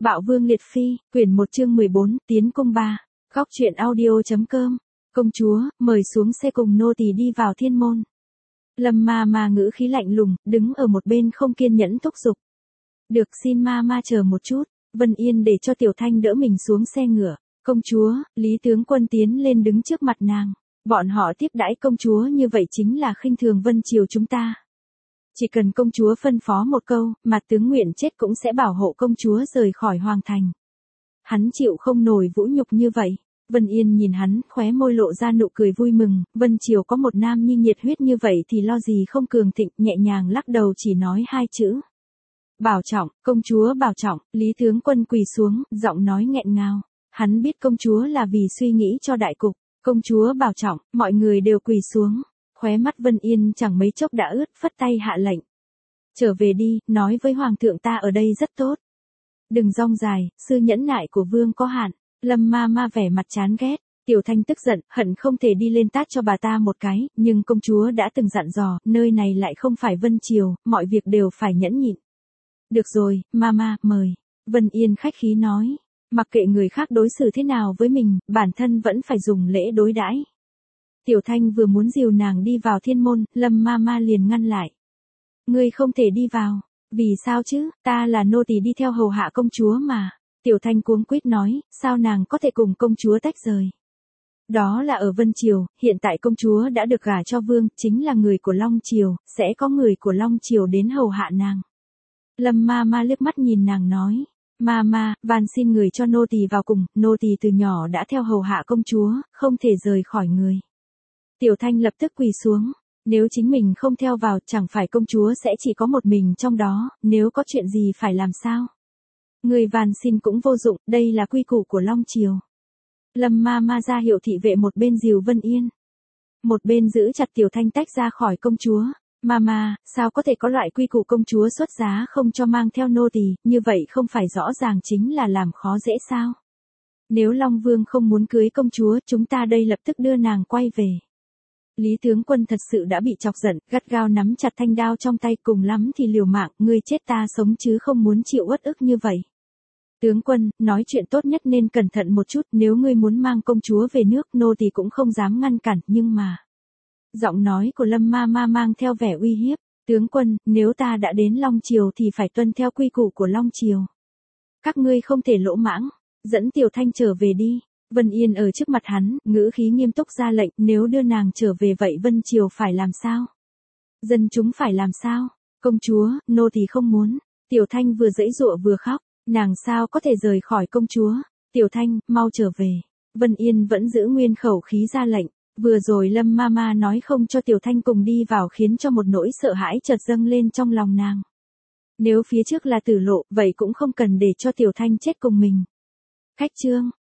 Bạo Vương Liệt Phi, quyển 1 chương 14, Tiến Cung 3. Góc truyện audio.com. Công chúa, mời xuống xe cùng nô tỳ đi vào thiên môn. Lâm ma ma ngữ khí lạnh lùng, đứng ở một bên không kiên nhẫn thúc giục. Được, xin ma ma chờ một chút. Vân Yên để cho Tiểu Thanh đỡ mình xuống xe ngựa. Công chúa, Lý tướng quân tiến lên đứng trước mặt nàng. Bọn họ tiếp đãi công chúa như vậy chính là khinh thường Vân Triều chúng ta. Chỉ cần công chúa phân phó một câu, mà tướng nguyện chết cũng sẽ bảo hộ công chúa rời khỏi hoàng thành. Hắn chịu không nổi vũ nhục như vậy. Vân Yên nhìn hắn, khóe môi lộ ra nụ cười vui mừng, Vân Triều có một nam nhi nhiệt huyết như vậy thì lo gì không cường thịnh, nhẹ nhàng lắc đầu chỉ nói hai chữ. Bảo trọng, công chúa bảo trọng, Lý tướng quân quỳ xuống, giọng nói nghẹn ngào. Hắn biết công chúa là vì suy nghĩ cho đại cục, công chúa bảo trọng, mọi người đều quỳ xuống. Khóe mắt Vân Yên chẳng mấy chốc đã ướt, phất tay hạ lệnh. Trở về đi, nói với hoàng thượng ta ở đây rất tốt. Đừng rong dài, sư nhẫn nại của vương có hạn. Lâm ma ma vẻ mặt chán ghét. Tiểu Thanh tức giận, hận không thể đi lên tát cho bà ta một cái, nhưng công chúa đã từng dặn dò, nơi này lại không phải Vân Triều, mọi việc đều phải nhẫn nhịn. Được rồi, ma mời. Vân Yên khách khí nói. Mặc kệ người khác đối xử thế nào với mình, bản thân vẫn phải dùng lễ đối đãi. Tiểu Thanh vừa muốn dìu nàng đi vào thiên môn, Lâm ma ma liền ngăn lại. Ngươi không thể đi vào. Vì sao chứ, ta là nô tỳ đi theo hầu hạ công chúa mà. Tiểu Thanh cuống quýt nói, sao nàng có thể cùng công chúa tách rời. Đó là ở Vân Triều, hiện tại công chúa đã được gả cho vương, chính là người của Long Triều, sẽ có người của Long Triều đến hầu hạ nàng. Lâm ma ma liếc mắt nhìn nàng nói. Ma, van xin người cho nô tỳ vào cùng, nô tỳ từ nhỏ đã theo hầu hạ công chúa, không thể rời khỏi người. Tiểu Thanh lập tức quỳ xuống. Nếu chính mình không theo vào, chẳng phải công chúa sẽ chỉ có một mình trong đó, nếu có chuyện gì phải làm sao? Người van xin cũng vô dụng, đây là quy củ của Long Triều. Lâm ma ma ra hiệu thị vệ một bên dìu Vân Yên. Một bên giữ chặt Tiểu Thanh tách ra khỏi công chúa. Ma, sao có thể có loại quy củ công chúa xuất giá không cho mang theo nô tỳ, như vậy không phải rõ ràng chính là làm khó dễ sao? Nếu Long Vương không muốn cưới công chúa, chúng ta đây lập tức đưa nàng quay về. Lý tướng quân thật sự đã bị chọc giận, gắt gao nắm chặt thanh đao trong tay, cùng lắm thì liều mạng, ngươi chết ta sống chứ không muốn chịu uất ức như vậy. Tướng quân, nói chuyện tốt nhất nên cẩn thận một chút, nếu ngươi muốn mang công chúa về nước, nô tỳ cũng không dám ngăn cản, nhưng mà... Giọng nói của Lâm ma ma mang theo vẻ uy hiếp. Tướng quân, nếu ta đã đến Long Triều thì phải tuân theo quy củ của Long Triều. Các ngươi không thể lỗ mãng, dẫn Tiểu Thanh trở về đi. Vân Yên ở trước mặt hắn, ngữ khí nghiêm túc ra lệnh, nếu đưa nàng trở về vậy Vân Triều phải làm sao? Dân chúng phải làm sao? Công chúa, nô tỳ không muốn. Tiểu Thanh vừa giãy giụa vừa khóc, nàng sao có thể rời khỏi công chúa? Tiểu Thanh, mau trở về. Vân Yên vẫn giữ nguyên khẩu khí ra lệnh. Vừa rồi Lâm ma ma nói không cho Tiểu Thanh cùng đi vào khiến cho một nỗi sợ hãi chợt dâng lên trong lòng nàng. Nếu phía trước là tử lộ, vậy cũng không cần để cho Tiểu Thanh chết cùng mình. Khách trương,